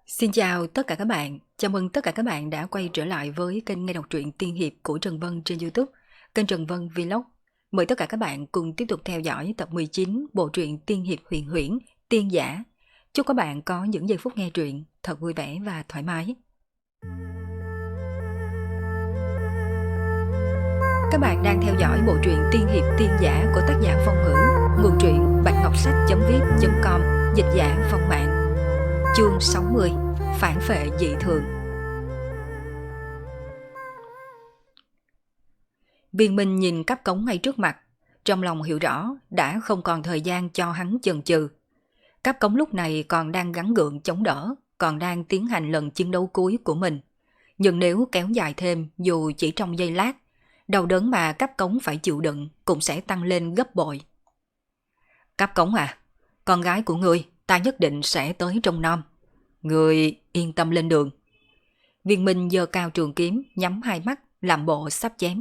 Xin chào tất cả các bạn, chào mừng tất cả các bạn đã quay trở lại với kênh nghe đọc truyện tiên hiệp của Trần Vân trên YouTube, kênh Trần Vân Vlog. Mời tất cả các bạn cùng tiếp tục theo dõi tập 19 bộ truyện tiên hiệp huyền huyễn, tiên giả. Chúc các bạn có những giây phút nghe truyện thật vui vẻ và thoải mái. Các bạn đang theo dõi bộ truyện tiên hiệp tiên giả của tác giả Phong Ngữ, nguồn truyện bạch-ngọc-sách.viết.com, dịch giả Phong Mạng. Chương 60, phản phệ dị thường. Viên Minh nhìn cáp cống ngay trước mặt, trong lòng hiểu rõ đã không còn thời gian cho hắn chần chừ. Cáp cống lúc này còn đang gắng gượng chống đỡ, còn đang tiến hành lần chiến đấu cuối của mình. Nhưng nếu kéo dài thêm dù chỉ trong giây lát, đau đớn mà cáp cống phải chịu đựng cũng sẽ tăng lên gấp bội. Cáp cống à, con gái của ngươi ta nhất định sẽ tới trong nom. Ngươi yên tâm lên đường. Viên Minh giơ cao trường kiếm, nhắm hai mắt, làm bộ sắp chém.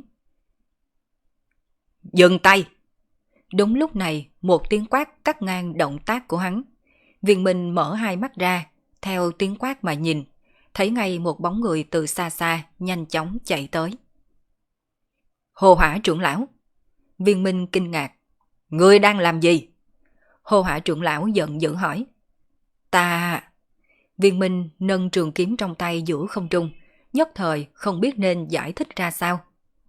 Dừng tay! Đúng lúc này, một tiếng quát cắt ngang động tác của hắn. Viên Minh mở hai mắt ra, theo tiếng quát mà nhìn, thấy ngay một bóng người từ xa xa, nhanh chóng chạy tới. Hồ Hỏa trưởng lão! Viên Minh kinh ngạc. Ngươi đang làm gì? Hồ Hỏa trưởng lão giận dữ hỏi. Ta... Viên Minh nâng trường kiếm trong tay giữa không trung, nhất thời không biết nên giải thích ra sao.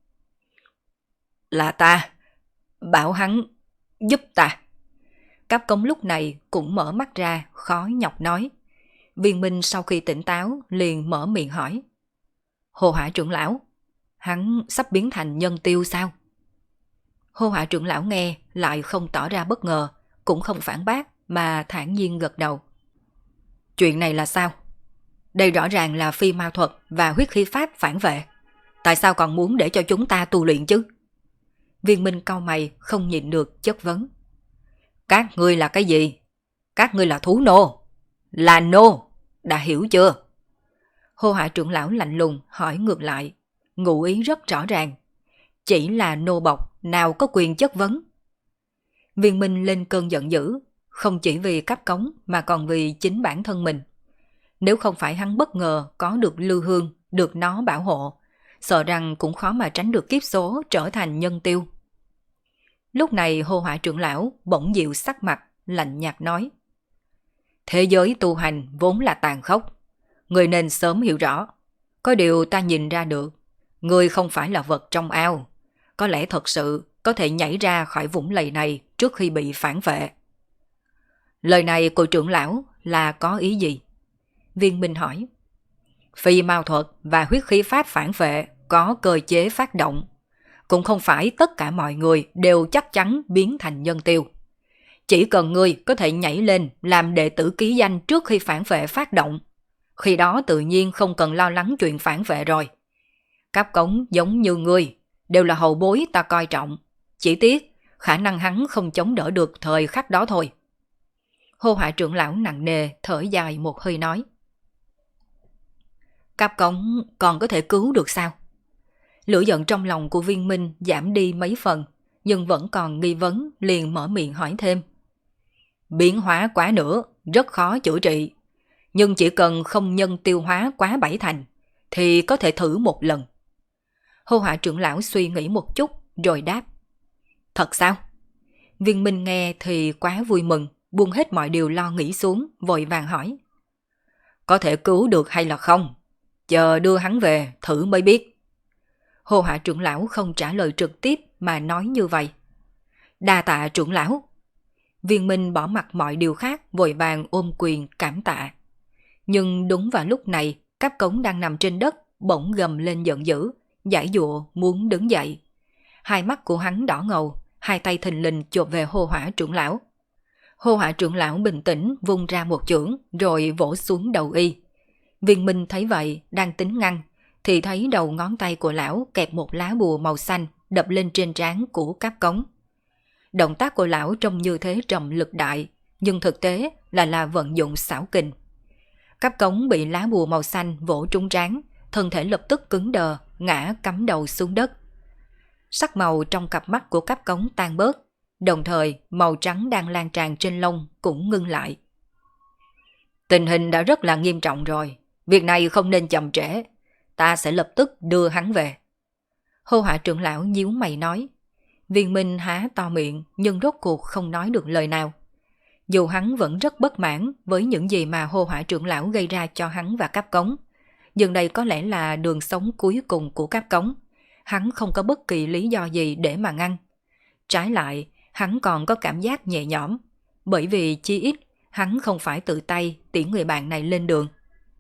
Là ta, bảo hắn giúp ta. Cáp cống lúc này cũng mở mắt ra, khó nhọc nói. Viên Minh sau khi tỉnh táo liền mở miệng hỏi. Hồ Hỏa trưởng lão, hắn sắp biến thành nhân tiêu sao? Hồ Hỏa trưởng lão nghe lại không tỏ ra bất ngờ, cũng không phản bác mà thản nhiên gật đầu. Chuyện này là sao? Đây rõ ràng là phi ma thuật và huyết khí pháp phản vệ. Tại sao còn muốn để cho chúng ta tu luyện chứ? Viên Minh cau mày không nhịn được chất vấn. Các ngươi là cái gì? Các ngươi là thú nô. Là nô. Đã hiểu chưa? Hồ Hạ trưởng lão lạnh lùng hỏi ngược lại. Ngụ ý rất rõ ràng. Chỉ là nô bộc nào có quyền chất vấn. Viên Minh lên cơn giận dữ. Không chỉ vì cáp cống mà còn vì chính bản thân mình. Nếu không phải hắn bất ngờ có được Lưu Hương, được nó bảo hộ, sợ rằng cũng khó mà tránh được kiếp số trở thành nhân tiêu. Lúc này Hồ Hỏa trưởng lão bỗng dịu sắc mặt, lạnh nhạt nói. Thế giới tu hành vốn là tàn khốc, người nên sớm hiểu rõ. Có điều ta nhìn ra được, người không phải là vật trong ao, có lẽ thật sự có thể nhảy ra khỏi vũng lầy này trước khi bị phản vệ. Lời này của trưởng lão là có ý gì? Viên Minh hỏi. Phi mao thuật và huyết khí pháp phản vệ có cơ chế phát động. Cũng không phải tất cả mọi người đều chắc chắn biến thành nhân tiêu. Chỉ cần ngươi có thể nhảy lên làm đệ tử ký danh trước khi phản vệ phát động. Khi đó tự nhiên không cần lo lắng chuyện phản vệ rồi. Cáp cống giống như ngươi đều là hậu bối ta coi trọng. Chỉ tiếc khả năng hắn không chống đỡ được thời khắc đó thôi. Hồ Hạ trưởng lão nặng nề thở dài một hơi nói. Cáp cống còn có thể cứu được sao? Lửa giận trong lòng của Viên Minh giảm đi mấy phần, nhưng vẫn còn nghi vấn liền mở miệng hỏi thêm. Biến hóa quá nữa, rất khó chữa trị. Nhưng chỉ cần không nhân tiêu hóa quá 7 thành, thì có thể thử một lần. Hồ Hạ trưởng lão suy nghĩ một chút rồi đáp. Thật sao? Viên Minh nghe thì quá vui mừng, buông hết mọi điều lo nghĩ xuống, vội vàng hỏi. Có thể cứu được hay là không? Chờ đưa hắn về thử mới biết. Hồ Hạ trưởng lão không trả lời trực tiếp mà nói như vậy. Đa tạ trưởng lão. Viên Minh bỏ mặc mọi điều khác, vội vàng ôm quyền cảm tạ. Nhưng đúng vào lúc này, cáp cống đang nằm trên đất bỗng gầm lên giận dữ, giãy giụa muốn đứng dậy. Hai mắt của hắn đỏ ngầu, hai tay thình lình chộp về Hồ Hỏa trưởng lão. Hồ Hỏa trưởng lão bình tĩnh vung ra một chưởng rồi vỗ xuống đầu y. Viên Minh thấy vậy đang tính ngăn thì thấy đầu ngón tay của lão kẹp một lá bùa màu xanh đập lên trên trán của cáp cống. Động tác của lão trông như thế trầm lực đại, nhưng thực tế là vận dụng xảo kình. Cáp cống bị lá bùa màu xanh vỗ trúng trán, thân thể lập tức cứng đờ, ngã cắm đầu xuống đất. Sắc màu trong cặp mắt của cáp cống tan bớt, đồng thời màu trắng đang lan tràn trên lông cũng ngưng lại. Tình hình đã rất là nghiêm trọng rồi. Việc này không nên chậm trễ. Ta sẽ lập tức đưa hắn về. Hô Hỏa trưởng lão nhíu mày nói. Viên Minh há to miệng nhưng rốt cuộc không nói được lời nào. Dù hắn vẫn rất bất mãn với những gì mà Hô Hỏa trưởng lão gây ra cho hắn và Cáp Cống, nhưng đây có lẽ là đường sống cuối cùng của Cáp Cống. Hắn không có bất kỳ lý do gì để mà ngăn. Trái lại, hắn còn có cảm giác nhẹ nhõm, bởi vì chi ít hắn không phải tự tay tiễn người bạn này lên đường.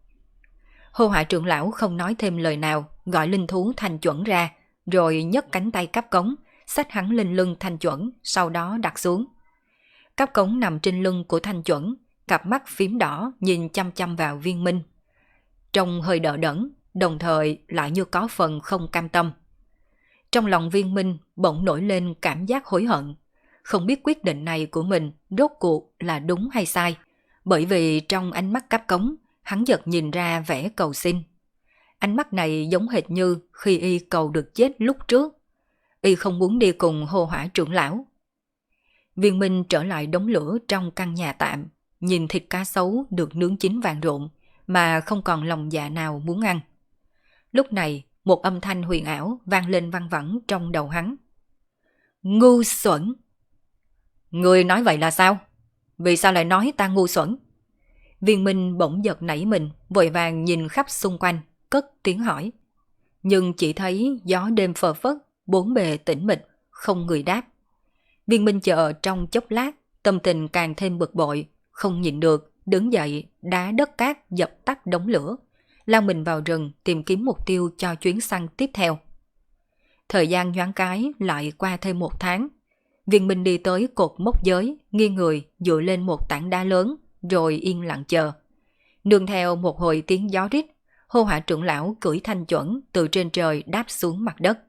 Hô Hỏa trưởng lão không nói thêm lời nào, gọi linh thú Thanh Chuẩn ra, rồi nhấc cánh tay Cáp Cống, xách hắn lên lưng Thanh Chuẩn, sau đó đặt xuống. Cáp Cống nằm trên lưng của Thanh Chuẩn, cặp mắt phím đỏ nhìn chăm chăm vào Viên Minh. Trông hơi đờ đẫn, đồng thời lại như có phần không cam tâm. Trong lòng Viên Minh bỗng nổi lên cảm giác hối hận, không biết quyết định này của mình rốt cuộc là đúng hay sai, bởi vì trong ánh mắt Cáp Cống, hắn chợt nhìn ra vẻ cầu xin. Ánh mắt này giống hệt như khi y cầu được chết lúc trước. Y không muốn đi cùng Hô Hỏa trưởng lão. Viên Minh trở lại đống lửa trong căn nhà tạm, nhìn thịt cá sấu được nướng chín vàng rộn mà không còn lòng dạ nào muốn ăn. Lúc này, một âm thanh huyền ảo vang lên văng vẳng trong đầu hắn. Ngu xuẩn! Người nói vậy là sao? Vì sao lại nói ta ngu xuẩn? Viên Minh bỗng giật nảy mình, vội vàng nhìn khắp xung quanh, cất tiếng hỏi. Nhưng chỉ thấy gió đêm phờ phất, bốn bề tĩnh mịch, không người đáp. Viên Minh chờ trong chốc lát, tâm tình càng thêm bực bội, không nhịn được, đứng dậy, đá đất cát dập tắt đống lửa, lao mình vào rừng tìm kiếm mục tiêu cho chuyến săn tiếp theo. Thời gian nhoáng cái lại qua thêm 1 tháng. Viên Minh đi tới cột mốc giới, nghiêng người dựa lên một tảng đá lớn, rồi yên lặng chờ. Nương theo một hồi tiếng gió rít, Hô Hỏa trưởng lão cưỡi Thanh Chuẩn từ trên trời đáp xuống mặt đất.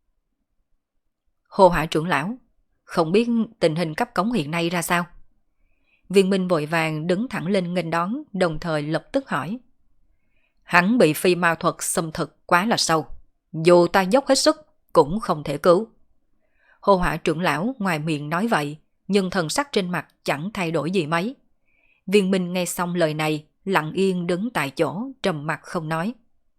Hô Hỏa trưởng lão, không biết tình hình Cáp Cống hiện nay ra sao? Viên Minh vội vàng đứng thẳng lên nghênh đón, đồng thời lập tức hỏi. Hắn bị phi ma thuật xâm thực quá là sâu, dù ta dốc hết sức cũng không thể cứu. Hô Hỏa trưởng lão ngoài miệng nói vậy, nhưng thần sắc trên mặt chẳng thay đổi gì mấy. Viên Minh nghe xong lời này, lặng yên đứng tại chỗ, trầm mặt không nói.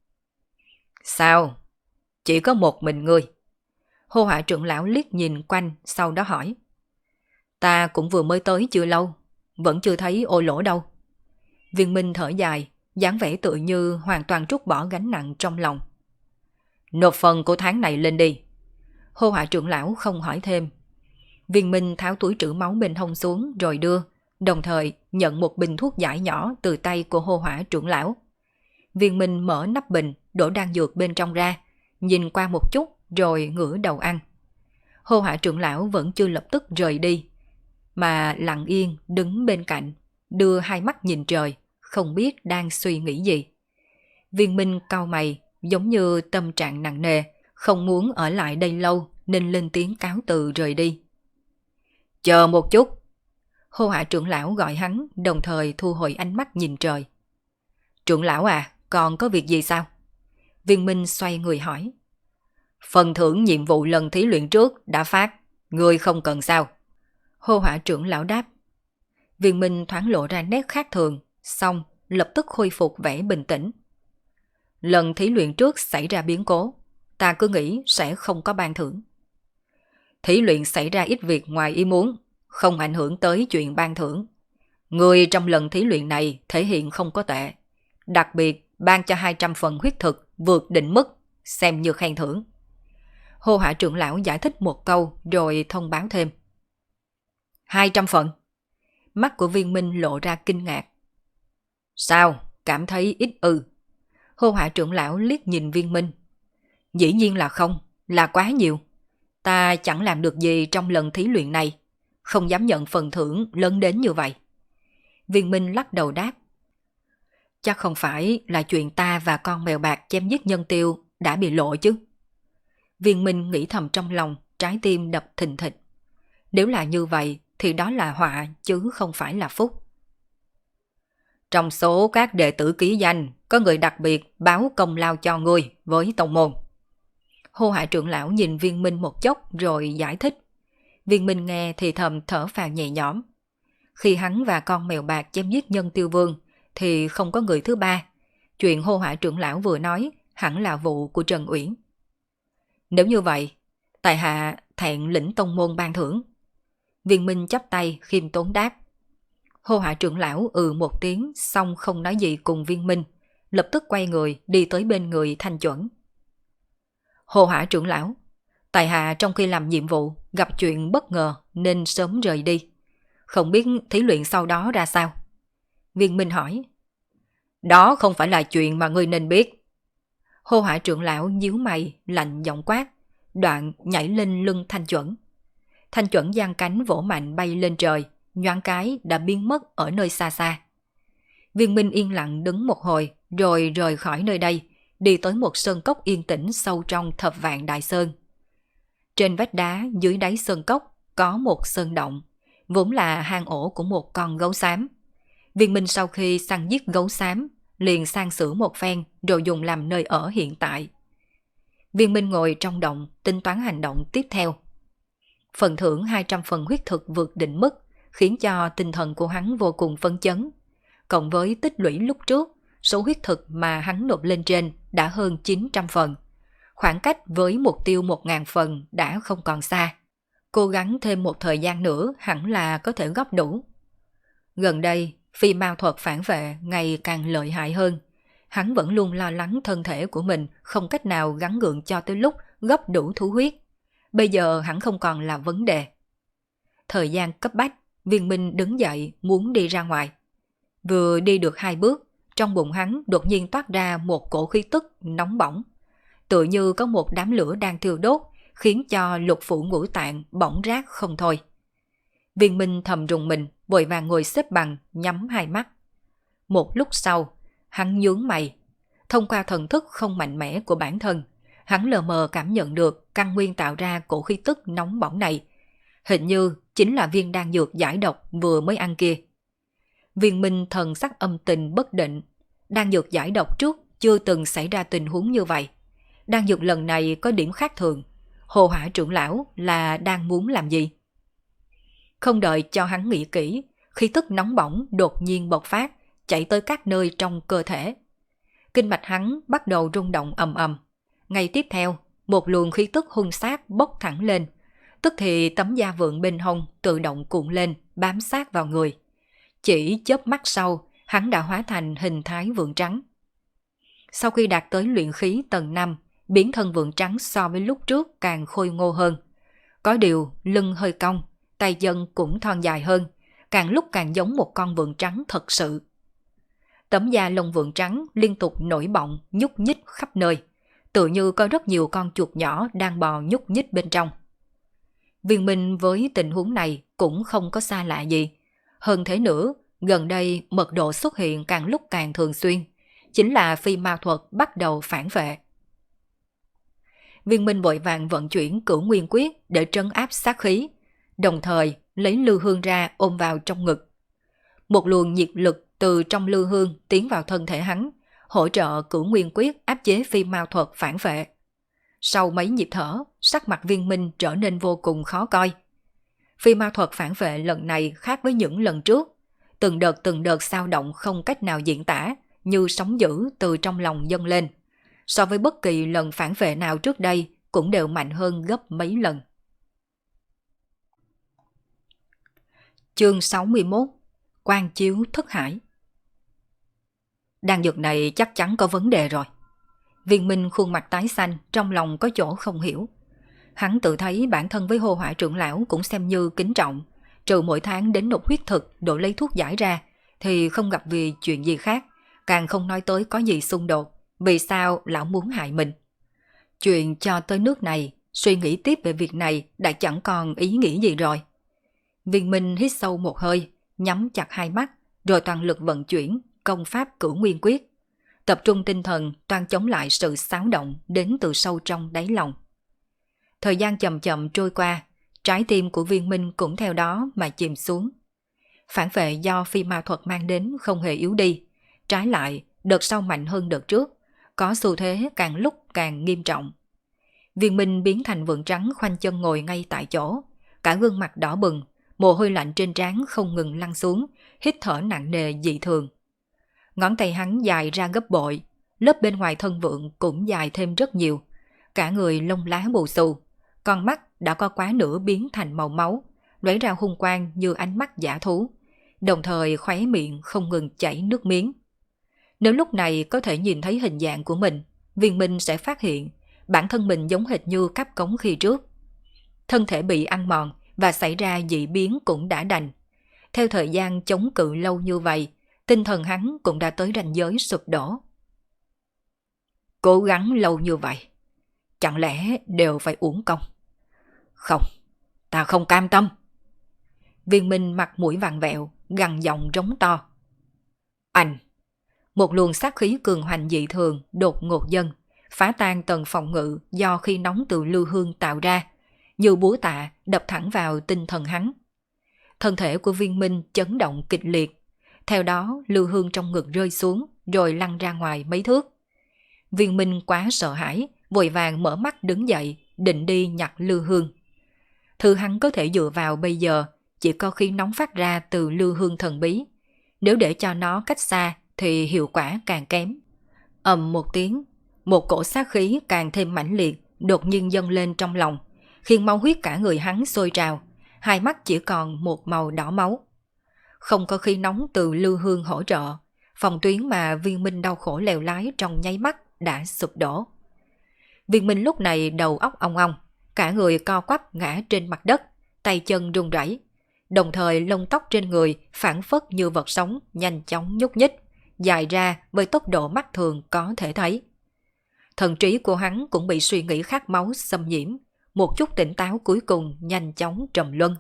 Sao? Chỉ có một mình ngươi? Hô Hỏa trưởng lão liếc nhìn quanh, sau đó hỏi. Ta cũng vừa mới tới chưa lâu, vẫn chưa thấy Ô Lỗ đâu. Viên Minh thở dài, dáng vẻ tựa như hoàn toàn trút bỏ gánh nặng trong lòng. Nộp phần của tháng này lên đi. Hô Hỏa trưởng lão không hỏi thêm. Viên Minh tháo túi trữ máu bên hông xuống rồi đưa, đồng thời nhận một bình thuốc giải nhỏ từ tay của Hô Hỏa trưởng lão. Viên Minh mở nắp bình, đổ đan dược bên trong ra, nhìn qua một chút rồi ngửa đầu ăn. Hô Hỏa trưởng lão vẫn chưa lập tức rời đi, mà lặng yên đứng bên cạnh, đưa hai mắt nhìn trời, không biết đang suy nghĩ gì. Viên Minh cau mày, giống như tâm trạng nặng nề, không muốn ở lại đây lâu nên lên tiếng cáo từ rời đi. Chờ một chút. Hô Hỏa trưởng lão gọi hắn, đồng thời thu hồi ánh mắt nhìn trời. Trưởng lão à, còn có việc gì sao? Viên Minh xoay người hỏi. Phần thưởng nhiệm vụ lần thí luyện trước đã phát, ngươi không cần sao? Hô Hỏa trưởng lão đáp. Viên Minh thoáng lộ ra nét khác thường, xong lập tức khôi phục vẻ bình tĩnh. Lần thí luyện trước xảy ra biến cố, ta cứ nghĩ sẽ không có ban thưởng. Thí luyện xảy ra ít việc ngoài ý muốn, không ảnh hưởng tới chuyện ban thưởng. Người trong lần thí luyện này thể hiện không có tệ, đặc biệt ban cho 200 phần huyết thực vượt định mức, xem như khen thưởng. Hô Hỏa trưởng lão giải thích một câu rồi thông báo thêm. 200 phần. Mắt của Viên Minh lộ ra kinh ngạc. Sao, cảm thấy ít ư? Hô Hỏa trưởng lão liếc nhìn Viên Minh. Dĩ nhiên là không, là quá nhiều. Ta chẳng làm được gì trong lần thí luyện này, không dám nhận phần thưởng lớn đến như vậy. Viên Minh lắc đầu đáp. Chắc không phải là chuyện ta và con mèo bạc chém giết nhân tiêu đã bị lộ chứ? Viên Minh nghĩ thầm trong lòng, trái tim đập thình thịch. Nếu là như vậy thì đó là họa chứ không phải là phúc. Trong số các đệ tử ký danh, có người đặc biệt báo công lao cho ngươi với tông môn. Hô Hỏa trưởng lão nhìn Viên Minh một chốc rồi giải thích. Viên Minh nghe thì thầm thở phào nhẹ nhõm. Khi hắn và con mèo bạc chém giết nhân tiêu vương, thì không có người thứ ba. Chuyện hô hỏa trưởng lão vừa nói hẳn là vụ của Trần Uyển. Nếu như vậy, tại hạ thẹn lĩnh tông môn ban thưởng. Viên Minh chắp tay khiêm tốn đáp. Hô hỏa trưởng lão một tiếng xong không nói gì cùng Viên Minh, lập tức quay người đi tới bên người Thanh Chuẩn. Hô hỏa trưởng lão, tại hạ trong khi làm nhiệm vụ gặp chuyện bất ngờ nên sớm rời đi. Không biết thí luyện sau đó ra sao? Viên Minh hỏi. Đó không phải là chuyện mà ngươi nên biết. Hô hỏa trưởng lão nhíu mày lạnh giọng quát, đoạn nhảy lên lưng Thanh Chuẩn. Thanh Chuẩn giang cánh vỗ mạnh bay lên trời, nhoáng cái đã biến mất ở nơi xa xa. Viên Minh yên lặng đứng một hồi rồi rời khỏi nơi đây, đi tới một sơn cốc yên tĩnh sâu trong Thập Vạn Đại Sơn. Trên vách đá dưới đáy sơn cốc có một sơn động, vốn là hang ổ của một con gấu xám. Viên Minh sau khi săn giết gấu xám, liền sang sửa một phen rồi dùng làm nơi ở hiện tại. Viên Minh ngồi trong động tính toán hành động tiếp theo. Phần thưởng 200 phần huyết thực vượt định mức, khiến cho tinh thần của hắn vô cùng phấn chấn. Cộng với tích lũy lúc trước, số huyết thực mà hắn nộp lên trên đã hơn 900 phần. Khoảng cách với mục tiêu 1000 phần đã không còn xa. Cố gắng thêm một thời gian nữa hẳn là có thể góp đủ. Gần đây, phi mao thuật phản vệ ngày càng lợi hại hơn. Hắn vẫn luôn lo lắng thân thể của mình không cách nào gắng gượng cho tới lúc góp đủ thú huyết. Bây giờ hắn không còn là vấn đề. Thời gian cấp bách, Viên Minh đứng dậy muốn đi ra ngoài. Vừa đi được 2 bước, trong bụng hắn đột nhiên toát ra một cổ khí tức nóng bỏng. Tựa như có một đám lửa đang thiêu đốt, khiến cho lục phủ ngũ tạng bỏng rát không thôi. Viên Minh thầm rùng mình, vội vàng ngồi xếp bằng, nhắm hai mắt. Một lúc sau, hắn nhướng mày. Thông qua thần thức không mạnh mẽ của bản thân, hắn lờ mờ cảm nhận được căn nguyên tạo ra cổ khí tức nóng bỏng này. Hình như chính là viên đan dược giải độc vừa mới ăn kia. Viên Minh thần sắc âm tình bất định. Đan dược giải độc trước chưa từng xảy ra tình huống như vậy. Đan dược lần này có điểm khác thường. Hồ Hỏa trưởng lão là đang muốn làm gì? Không đợi cho hắn nghĩ kỹ, khí tức nóng bỏng đột nhiên bộc phát, chạy tới các nơi trong cơ thể. Kinh mạch hắn bắt đầu rung động ầm ầm. Ngay tiếp theo, một luồng khí tức hung sát bốc thẳng lên. Tức thì tấm da vượng bên hông tự động cuộn lên, bám sát vào người. Chỉ chớp mắt sau, hắn đã hóa thành hình thái vượng trắng. Sau khi đạt tới luyện khí tầng 5, biến thân vượng trắng so với lúc trước càng khôi ngô hơn. Có điều lưng hơi cong, tay chân cũng thon dài hơn, càng lúc càng giống một con vượng trắng thật sự. Tấm da lông vượng trắng liên tục nổi bọng, nhúc nhích khắp nơi, tự như có rất nhiều con chuột nhỏ đang bò nhúc nhích bên trong. Viên Minh với tình huống này cũng không có xa lạ gì. Hơn thế nữa, gần đây mật độ xuất hiện càng lúc càng thường xuyên, chính là phi ma thuật bắt đầu phản vệ. Viên Minh vội vàng vận chuyển Cửu Nguyên Quyết để trấn áp sát khí, đồng thời lấy lư hương ra ôm vào trong ngực. Một luồng nhiệt lực từ trong lư hương tiến vào thân thể hắn, hỗ trợ Cửu Nguyên Quyết áp chế phi ma thuật phản vệ. Sau mấy nhịp thở, sắc mặt Viên Minh trở nên vô cùng khó coi. Phi ma thuật phản vệ lần này khác với những lần trước, từng đợt xao động không cách nào diễn tả, như sóng dữ từ trong lòng dâng lên. So với bất kỳ lần phản vệ nào trước đây cũng đều mạnh hơn gấp mấy lần. Chương 61: Quan chiếu thất hải. Đan dược này chắc chắn có vấn đề rồi. Viên Minh khuôn mặt tái xanh, trong lòng có chỗ không hiểu. Hắn tự thấy bản thân với Hồ Hỏa trưởng lão cũng xem như kính trọng, trừ mỗi tháng đến nộp huyết thực đổi lấy thuốc giải ra, thì không gặp vì chuyện gì khác, càng không nói tới có gì xung đột. Vì sao lão muốn hại mình? Chuyện cho tới nước này, suy nghĩ tiếp về việc này đã chẳng còn ý nghĩ gì rồi. Viên Minh hít sâu một hơi, nhắm chặt hai mắt, rồi toàn lực vận chuyển công pháp Cửu Nguyên Quyết. Tập trung tinh thần toan chống lại sự xáo động đến từ sâu trong đáy lòng. Thời gian chậm chậm trôi qua, trái tim của Viên Minh cũng theo đó mà chìm xuống. Phản vệ do phi ma thuật mang đến không hề yếu đi, trái lại đợt sau mạnh hơn đợt trước, có xu thế càng lúc càng nghiêm trọng. Viên Minh biến thành vượng trắng khoanh chân ngồi ngay tại chỗ, cả gương mặt đỏ bừng, mồ hôi lạnh trên trán không ngừng lăn xuống, hít thở nặng nề dị thường. Ngón tay hắn dài ra gấp bội, lớp bên ngoài thân vượng cũng dài thêm rất nhiều. Cả người lông lá bù xù, con mắt đã có quá nửa biến thành màu máu, lóe ra hung quang như ánh mắt dã thú, đồng thời khóe miệng không ngừng chảy nước miếng. Nếu lúc này có thể nhìn thấy hình dạng của mình, Viên Minh sẽ phát hiện bản thân mình giống hệt như Cáp Cống khi trước. Thân thể bị ăn mòn và xảy ra dị biến cũng đã đành. Theo thời gian chống cự lâu như vậy, tinh thần hắn cũng đã tới ranh giới sụp đổ. Cố gắng lâu như vậy, chẳng lẽ đều phải uổng công? Không, ta không cam tâm. Viên Minh mặt mũi vặn vẹo, gằn giọng rống to. Anh! Một luồng sát khí cường hoành dị thường đột ngột dâng, phá tan tầng phòng ngự do khí nóng từ lưu hương tạo ra, như búa tạ đập thẳng vào tinh thần hắn. Thân thể của Viên Minh chấn động kịch liệt, theo đó lưu hương trong ngực rơi xuống rồi lăn ra ngoài mấy thước. Viên Minh quá sợ hãi, vội vàng mở mắt đứng dậy, định đi nhặt lưu hương. Thứ hắn có thể dựa vào bây giờ chỉ có khí nóng phát ra từ lưu hương thần bí. Nếu để cho nó cách xa thì hiệu quả càng kém. Ầm một tiếng, một cổ sát khí càng thêm mãnh liệt đột nhiên dâng lên trong lòng, khiến máu huyết cả người hắn sôi trào, hai mắt chỉ còn một màu đỏ máu. Không có khí nóng từ lưu hương hỗ trợ, phòng tuyến mà Viên Minh đau khổ lèo lái trong nháy mắt đã sụp đổ. Viên Minh lúc này đầu óc ong ong, cả người co quắp ngã trên mặt đất, tay chân run rẩy, đồng thời lông tóc trên người phảng phất như vật sống nhanh chóng nhúc nhích, dài ra với tốc độ mắt thường có thể thấy. Thần trí của hắn cũng bị suy nghĩ khát máu xâm nhiễm, một chút tỉnh táo cuối cùng nhanh chóng trầm luân.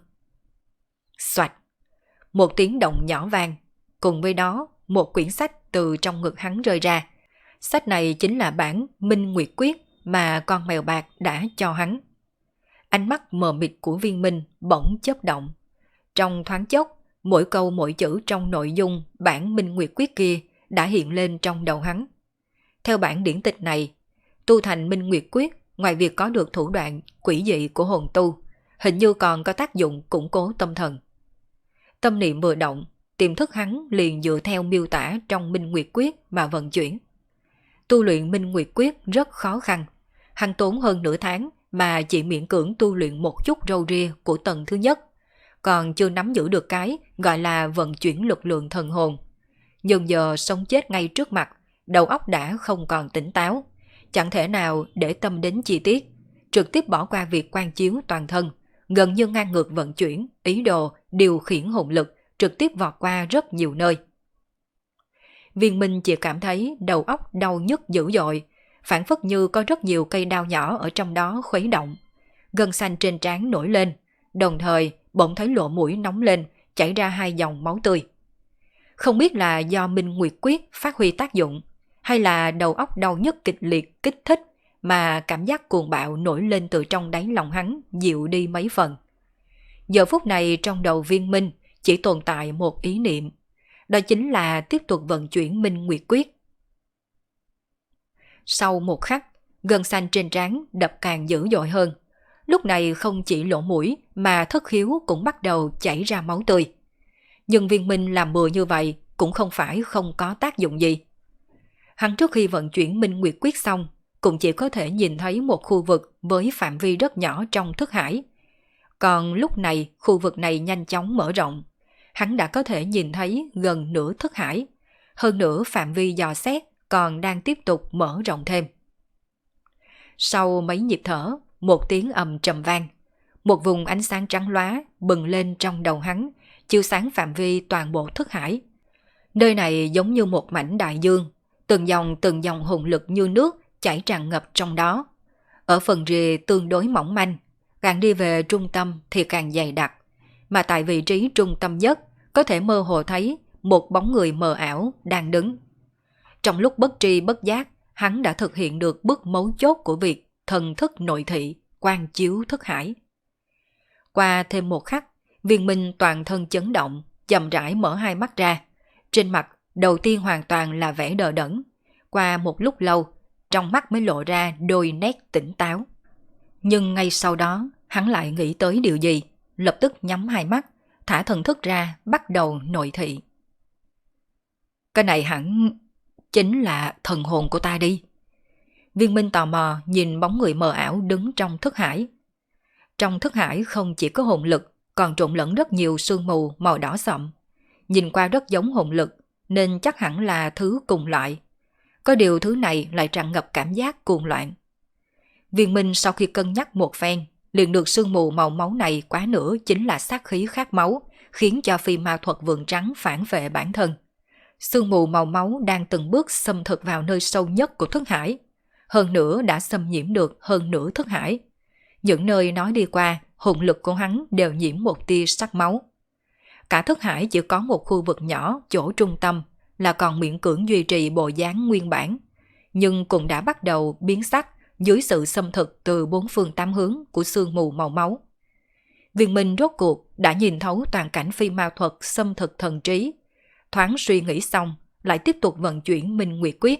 Soạt! Một tiếng động nhỏ vang, cùng với đó một quyển sách từ trong ngực hắn rơi ra. Sách này chính là bản Minh Nguyệt Quyết mà con mèo bạc đã cho hắn. Ánh mắt mờ mịt của Viên Minh bỗng chớp động. Trong thoáng chốc, mỗi câu mỗi chữ trong nội dung bản Minh Nguyệt Quyết kia đã hiện lên trong đầu hắn. Theo bản điển tịch này, tu thành Minh Nguyệt Quyết ngoài việc có được thủ đoạn quỷ dị của hồn tu, hình như còn có tác dụng củng cố tâm thần. Tâm niệm vừa động, tiềm thức hắn liền dựa theo miêu tả trong Minh Nguyệt Quyết mà vận chuyển. Tu luyện Minh Nguyệt Quyết rất khó khăn, hắn tốn hơn nửa tháng mà chỉ miễn cưỡng tu luyện một chút râu ria của tầng thứ nhất, còn chưa nắm giữ được cái gọi là vận chuyển lực lượng thần hồn. Nhưng giờ sống chết ngay trước mặt, đầu óc đã không còn tỉnh táo, chẳng thể nào để tâm đến chi tiết, trực tiếp bỏ qua việc quan chiếu toàn thân, gần như ngang ngược vận chuyển, ý đồ điều khiển hồn lực, trực tiếp vọt qua rất nhiều nơi. Viên Minh chỉ cảm thấy đầu óc đau nhức dữ dội, phản phất như có rất nhiều cây đao nhỏ ở trong đó khuấy động. Gân xanh trên trán nổi lên, đồng thời bỗng thấy lỗ mũi nóng lên, chảy ra hai dòng máu tươi. Không biết là do Minh Nguyệt Quyết phát huy tác dụng, hay là đầu óc đau nhức kịch liệt kích thích mà cảm giác cuồng bạo nổi lên từ trong đáy lòng hắn dịu đi mấy phần. Giờ phút này trong đầu Viên Minh chỉ tồn tại một ý niệm, đó chính là tiếp tục vận chuyển Minh Nguyệt Quyết. Sau một khắc, gân xanh trên trán đập càng dữ dội hơn. Lúc này không chỉ lỗ mũi mà thất khiếu cũng bắt đầu chảy ra máu tươi. Nhưng Viên Minh làm bừa như vậy cũng không phải không có tác dụng gì. Hắn trước khi vận chuyển Minh Nguyệt Quyết xong cũng chỉ có thể nhìn thấy một khu vực với phạm vi rất nhỏ trong thức hải. Còn lúc này khu vực này nhanh chóng mở rộng. Hắn đã có thể nhìn thấy gần nửa thức hải. Hơn nữa phạm vi dò xét còn đang tiếp tục mở rộng thêm. Sau mấy nhịp thở, một tiếng ầm trầm vang. Một vùng ánh sáng trắng lóa bừng lên trong đầu hắn, chiếu sáng phạm vi toàn bộ thức hải. Nơi này giống như một mảnh đại dương, từng dòng hồn lực như nước chảy tràn ngập trong đó. Ở phần rìa tương đối mỏng manh, càng đi về trung tâm thì càng dày đặc, mà tại vị trí trung tâm nhất có thể mơ hồ thấy một bóng người mờ ảo đang đứng. Trong lúc bất tri bất giác, hắn đã thực hiện được bước mấu chốt của việc thần thức nội thị, quan chiếu thức hải. Qua thêm một khắc, Viên Minh toàn thân chấn động, chậm rãi mở hai mắt ra. Trên mặt, đầu tiên hoàn toàn là vẻ đờ đẫn. Qua một lúc lâu, trong mắt mới lộ ra đôi nét tỉnh táo. Nhưng ngay sau đó, hắn lại nghĩ tới điều gì, lập tức nhắm hai mắt, thả thần thức ra, bắt đầu nội thị. Cái này hẳn chính là thần hồn của ta đi. Viên Minh tò mò nhìn bóng người mờ ảo đứng trong thức hải. Trong thức hải không chỉ có hồn lực, còn trộn lẫn rất nhiều sương mù màu đỏ sậm. Nhìn qua rất giống hồn lực, nên chắc hẳn là thứ cùng loại. Có điều thứ này lại tràn ngập cảm giác cuồng loạn. Viên Minh sau khi cân nhắc một phen, liền được sương mù màu máu này quá nửa chính là sát khí khát máu, khiến cho phi ma thuật vượn trắng phản vệ bản thân. Sương mù màu máu đang từng bước xâm thực vào nơi sâu nhất của thức hải. Hơn nữa đã xâm nhiễm được hơn nửa thức hải. Những nơi nói đi qua, hồn lực của hắn đều nhiễm một tia sắc máu. Cả thức hải chỉ có một khu vực nhỏ chỗ trung tâm là còn miễn cưỡng duy trì bộ dáng nguyên bản, nhưng cũng đã bắt đầu biến sắc dưới sự xâm thực từ bốn phương tám hướng của sương mù màu máu. Viên Minh rốt cuộc đã nhìn thấu toàn cảnh phi ma thuật xâm thực thần trí, thoáng suy nghĩ xong lại tiếp tục vận chuyển Minh Nguyệt Quyết.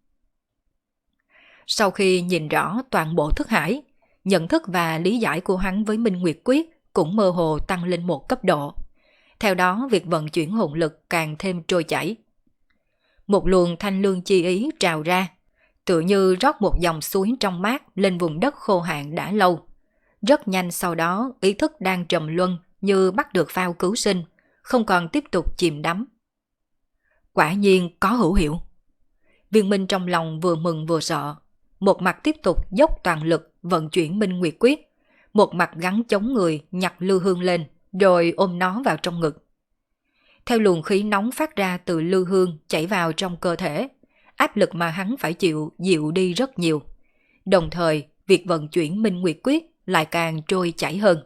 Sau khi nhìn rõ toàn bộ thức hải, nhận thức và lý giải của hắn với Minh Nguyệt Quyết cũng mơ hồ tăng lên một cấp độ. Theo đó việc vận chuyển hồn lực càng thêm trôi chảy. Một luồng thanh lương chi ý trào ra, tựa như rót một dòng suối trong mát lên vùng đất khô hạn đã lâu. Rất nhanh sau đó ý thức đang trầm luân như bắt được phao cứu sinh, không còn tiếp tục chìm đắm. Quả nhiên có hữu hiệu. Viên Minh trong lòng vừa mừng vừa sợ, một mặt tiếp tục dốc toàn lực vận chuyển Minh Nguyệt Quyết, một mặt gắng chống người nhặt lư hương lên rồi ôm nó vào trong ngực. Theo luồng khí nóng phát ra từ lư hương chảy vào trong cơ thể, áp lực mà hắn phải chịu dịu đi rất nhiều. Đồng thời, việc vận chuyển Minh Nguyệt Quyết lại càng trôi chảy hơn.